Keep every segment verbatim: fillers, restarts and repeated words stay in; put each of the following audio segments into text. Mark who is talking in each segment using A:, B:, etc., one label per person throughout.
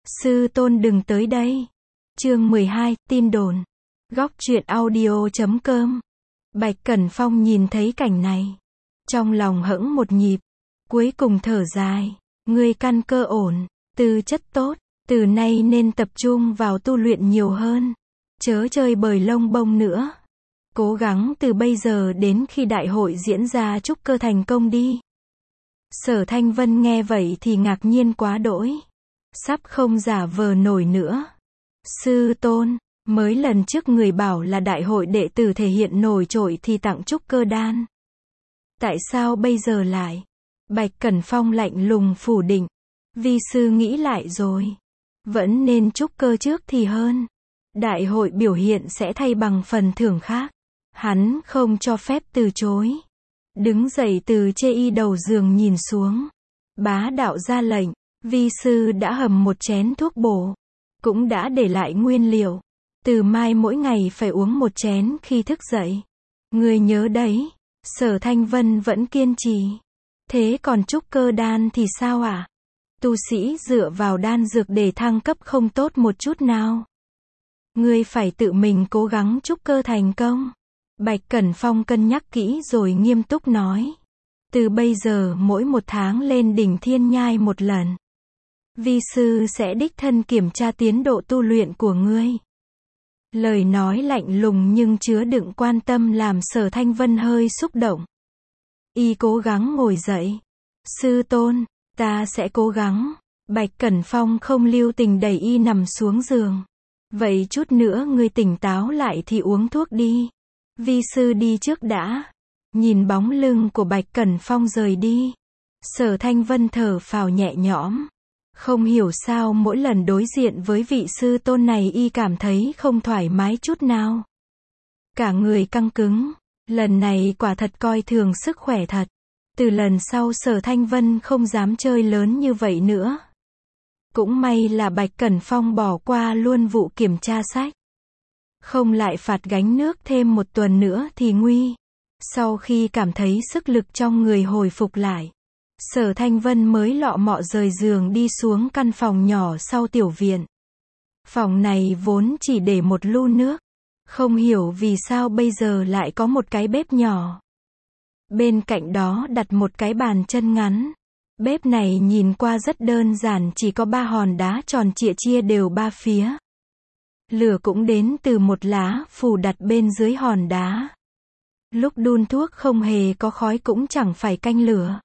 A: Sư tôn đừng tới đây. Chương mười hai, tin đồn. Góc truyện audio chấm com. Bạch Cẩn Phong nhìn thấy cảnh này, trong lòng hững một nhịp, cuối cùng thở dài, ngươi căn cơ ổn, tư chất tốt, từ nay nên tập trung vào tu luyện nhiều hơn, chớ chơi bời lông bông nữa. Cố gắng từ bây giờ đến khi đại hội diễn ra trúc cơ thành công đi. Sở Thanh Vân nghe vậy thì ngạc nhiên quá đỗi, sắp không giả vờ nổi nữa. Sư tôn, mới lần trước người bảo là đại hội đệ tử thể hiện nổi trội thì tặng trúc cơ đan. Tại sao bây giờ lại? Bạch Cẩn Phong lạnh lùng phủ định. Vi sư nghĩ lại rồi. Vẫn nên trúc cơ trước thì hơn. Đại hội biểu hiện sẽ thay bằng phần thưởng khác. Hắn không cho phép từ chối. Đứng dậy từ chê y đầu giường nhìn xuống. Bá đạo ra lệnh. Vi sư đã hầm một chén thuốc bổ. Cũng đã để lại nguyên liệu. Từ mai mỗi ngày phải uống một chén khi thức dậy. Người nhớ đấy. Sở Thanh Vân vẫn kiên trì. Thế còn trúc cơ đan thì sao ạ? À? Tu sĩ dựa vào đan dược để thăng cấp không tốt một chút nào. Ngươi phải tự mình cố gắng trúc cơ thành công. Bạch Cẩn Phong cân nhắc kỹ rồi nghiêm túc nói. Từ bây giờ mỗi một tháng lên đỉnh Thiên Nhai một lần. Vi sư sẽ đích thân kiểm tra tiến độ tu luyện của ngươi. Lời nói lạnh lùng nhưng chứa đựng quan tâm làm Sở Thanh Vân hơi xúc động. Y cố gắng ngồi dậy. Sư tôn, ta sẽ cố gắng. Bạch Cẩn Phong không lưu tình đẩy y nằm xuống giường. Vậy chút nữa ngươi tỉnh táo lại thì uống thuốc đi. Vi sư đi trước đã. Nhìn bóng lưng của Bạch Cẩn Phong rời đi. Sở Thanh Vân thở phào nhẹ nhõm. Không hiểu sao mỗi lần đối diện với vị sư tôn này y cảm thấy không thoải mái chút nào. Cả người căng cứng. Lần này quả thật coi thường sức khỏe thật. Từ lần sau Sở Thanh Vân không dám chơi lớn như vậy nữa. Cũng may là Bạch Cẩn Phong bỏ qua luôn vụ kiểm tra sách. Không lại phạt gánh nước thêm một tuần nữa thì nguy. Sau khi cảm thấy sức lực trong người hồi phục lại, Sở Thanh Vân mới lọ mọ rời giường đi xuống căn phòng nhỏ sau tiểu viện. Phòng này vốn chỉ để một lu nước. Không hiểu vì sao bây giờ lại có một cái bếp nhỏ. Bên cạnh đó đặt một cái bàn chân ngắn. Bếp này nhìn qua rất đơn giản, chỉ có ba hòn đá tròn trịa chia đều ba phía. Lửa cũng đến từ một lá phù đặt bên dưới hòn đá. Lúc đun thuốc không hề có khói cũng chẳng phải canh lửa.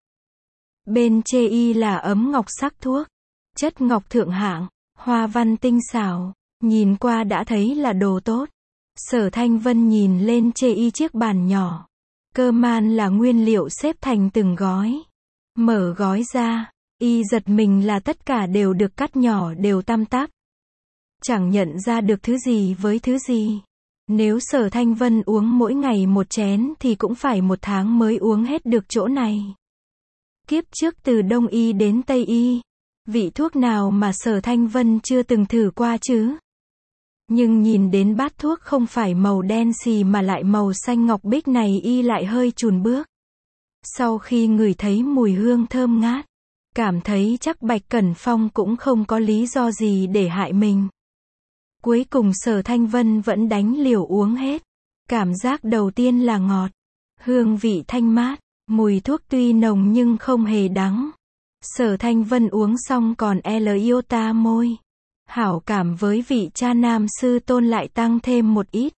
A: Bên chê y là ấm ngọc sắc thuốc. Chất ngọc thượng hạng, hoa văn tinh xảo, nhìn qua đã thấy là đồ tốt. Sở Thanh Vân nhìn lên chê y chiếc bàn nhỏ. Cơ man là nguyên liệu xếp thành từng gói. Mở gói ra, y giật mình là tất cả đều được cắt nhỏ đều tăm tắp. Chẳng nhận ra được thứ gì với thứ gì. Nếu Sở Thanh Vân uống mỗi ngày một chén thì cũng phải một tháng mới uống hết được chỗ này. Kiếp trước từ Đông Y đến Tây Y, vị thuốc nào mà Sở Thanh Vân chưa từng thử qua chứ? Nhưng nhìn đến bát thuốc không phải màu đen xì mà lại màu xanh ngọc bích này y lại hơi chùn bước. Sau khi ngửi thấy mùi hương thơm ngát, cảm thấy chắc Bạch Cẩn Phong cũng không có lý do gì để hại mình. Cuối cùng Sở Thanh Vân vẫn đánh liều uống hết. Cảm giác đầu tiên là ngọt, hương vị thanh mát, mùi thuốc tuy nồng nhưng không hề đắng. Sở Thanh Vân uống xong còn l iota môi. Hảo cảm với vị cha nam sư tôn lại tăng thêm một ít.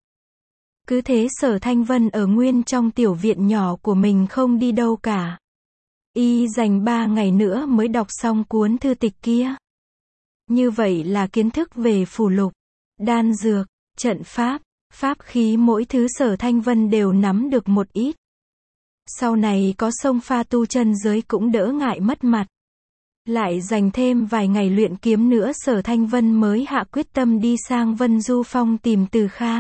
A: Cứ thế Sở Thanh Vân ở nguyên trong tiểu viện nhỏ của mình không đi đâu cả. Y dành ba ngày nữa mới đọc xong cuốn thư tịch kia. Như vậy là kiến thức về phù lục, đan dược, trận pháp, pháp khí mỗi thứ Sở Thanh Vân đều nắm được một ít. Sau này có xông pha tu chân giới cũng đỡ ngại mất mặt. Lại dành thêm vài ngày luyện kiếm nữa Sở Thanh Vân mới hạ quyết tâm đi sang Vân Du Phong tìm Từ Kha.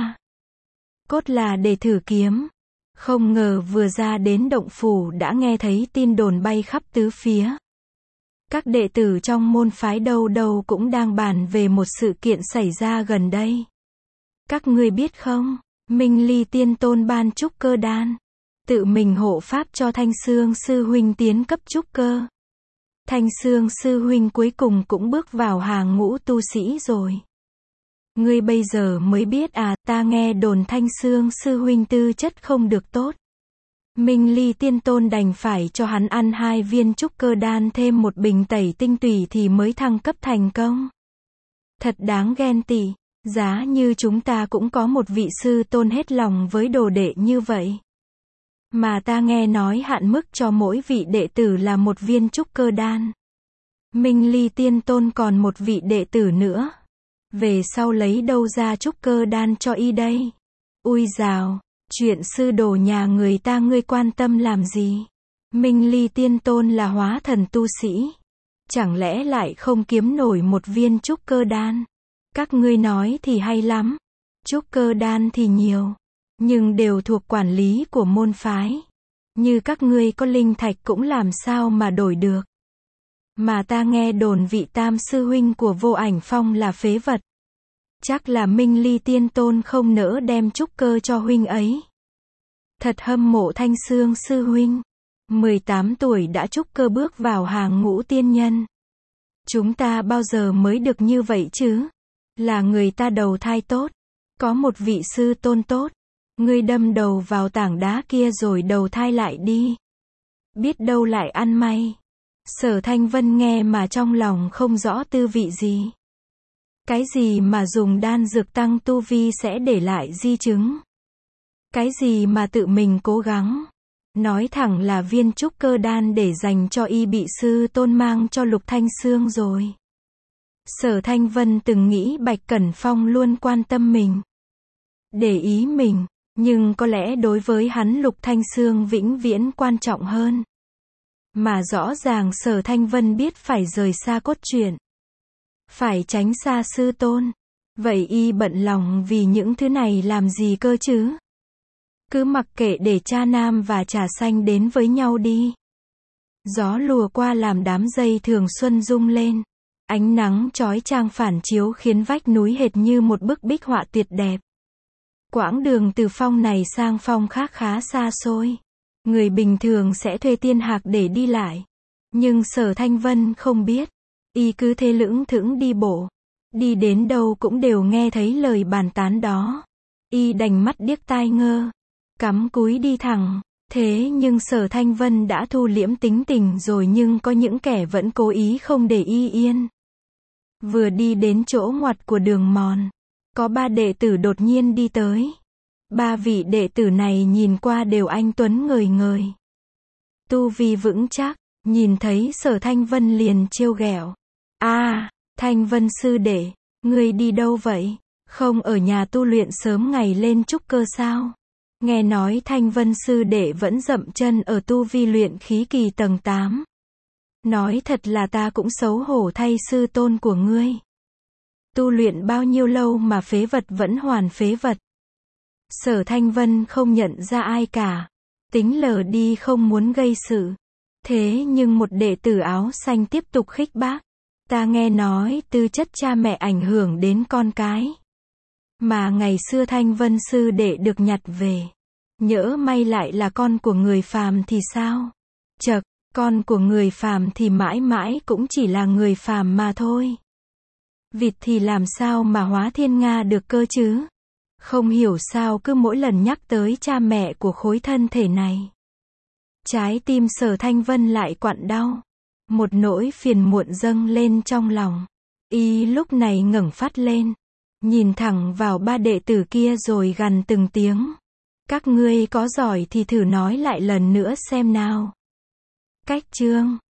A: Cốt là để thử kiếm. Không ngờ vừa ra đến động phủ đã nghe thấy tin đồn bay khắp tứ phía. Các đệ tử trong môn phái đâu đâu cũng đang bàn về một sự kiện xảy ra gần đây. Các ngươi biết không, Minh Ly Tiên Tôn ban trúc cơ đan. Tự mình hộ pháp cho Thanh Xương sư huynh tiến cấp trúc cơ. Thanh Xương sư huynh cuối cùng cũng bước vào hàng ngũ tu sĩ rồi. Ngươi bây giờ mới biết à, ta nghe đồn Thanh Xương sư huynh tư chất không được tốt. Minh Ly Tiên Tôn đành phải cho hắn ăn hai viên trúc cơ đan thêm một bình tẩy tinh tủy thì mới thăng cấp thành công. Thật đáng ghen tị, giá như chúng ta cũng có một vị sư tôn hết lòng với đồ đệ như vậy. Mà ta nghe nói hạn mức cho mỗi vị đệ tử là một viên trúc cơ đan. Minh Ly Tiên Tôn còn một vị đệ tử nữa. Về sau lấy đâu ra trúc cơ đan cho y đây? Ui dào, chuyện sư đồ nhà người ta ngươi quan tâm làm gì? Minh Ly Tiên Tôn là hóa thần tu sĩ. Chẳng lẽ lại không kiếm nổi một viên trúc cơ đan? Các ngươi nói thì hay lắm. Trúc cơ đan thì nhiều. Nhưng đều thuộc quản lý của môn phái. Như các ngươi có linh thạch cũng làm sao mà đổi được. Mà ta nghe đồn vị tam sư huynh của Vô Ảnh Phong là phế vật. Chắc là Minh Ly Tiên Tôn không nỡ đem trúc cơ cho huynh ấy. Thật hâm mộ Thanh Xương sư huynh. mười tám tuổi đã trúc cơ bước vào hàng ngũ tiên nhân. Chúng ta bao giờ mới được như vậy chứ? Là người ta đầu thai tốt. Có một vị sư tôn tốt. Ngươi đâm đầu vào tảng đá kia rồi đầu thai lại đi. Biết đâu lại ăn may. Sở Thanh Vân nghe mà trong lòng không rõ tư vị gì. Cái gì mà dùng đan dược tăng tu vi sẽ để lại di chứng? Cái gì mà tự mình cố gắng? Nói thẳng là viên trúc cơ đan để dành cho y bị sư tôn mang cho Lục Thanh Xương rồi. Sở Thanh Vân từng nghĩ Bạch Cẩn Phong luôn quan tâm mình. Để ý mình. Nhưng có lẽ đối với hắn Lục Thanh Xương vĩnh viễn quan trọng hơn. Mà rõ ràng Sở Thanh Vân biết phải rời xa cốt truyện. Phải tránh xa sư tôn. Vậy y bận lòng vì những thứ này làm gì cơ chứ? Cứ mặc kệ để cha nam và trà xanh đến với nhau đi. Gió lùa qua làm đám dây thường xuân rung lên. Ánh nắng chói chang phản chiếu khiến vách núi hệt như một bức bích họa tuyệt đẹp. Quãng đường từ phong này sang phong khác khá xa xôi. Người bình thường sẽ thuê tiên hạc để đi lại. Nhưng Sở Thanh Vân không biết. Y cứ thế lững thững đi bộ. Đi đến đâu cũng đều nghe thấy lời bàn tán đó. Y đành mắt điếc tai ngơ. Cắm cúi đi thẳng. Thế nhưng Sở Thanh Vân đã thu liễm tính tình rồi nhưng có những kẻ vẫn cố ý không để y yên. Vừa đi đến chỗ ngoặt của đường mòn. Có ba đệ tử đột nhiên đi tới. Ba vị đệ tử này nhìn qua đều anh tuấn ngời ngời. Tu vi vững chắc, nhìn thấy Sở Thanh Vân liền trêu ghẹo. À, Thanh Vân sư đệ, ngươi đi đâu vậy? Không ở nhà tu luyện sớm ngày lên trúc cơ sao? Nghe nói Thanh Vân sư đệ vẫn dậm chân ở tu vi luyện khí kỳ tầng tám. Nói thật là ta cũng xấu hổ thay sư tôn của ngươi. Tu luyện bao nhiêu lâu mà phế vật vẫn hoàn phế vật. Sở Thanh Vân không nhận ra ai cả. Tính lờ đi không muốn gây sự. Thế nhưng một đệ tử áo xanh tiếp tục khích bác. Ta nghe nói tư chất cha mẹ ảnh hưởng đến con cái. Mà ngày xưa Thanh Vân sư đệ được nhặt về. Nhỡ may lại là con của người phàm thì sao? Chậc, con của người phàm thì mãi mãi cũng chỉ là người phàm mà thôi. Vịt thì làm sao mà hóa thiên nga được cơ chứ? Không hiểu sao cứ mỗi lần nhắc tới cha mẹ của khối thân thể này. Trái tim Sở Thanh Vân lại quặn đau. Một nỗi phiền muộn dâng lên trong lòng. Y lúc này ngẩng phát lên. Nhìn thẳng vào ba đệ tử kia rồi gằn từng tiếng. Các ngươi có giỏi thì thử nói lại lần nữa xem nào. Cách chương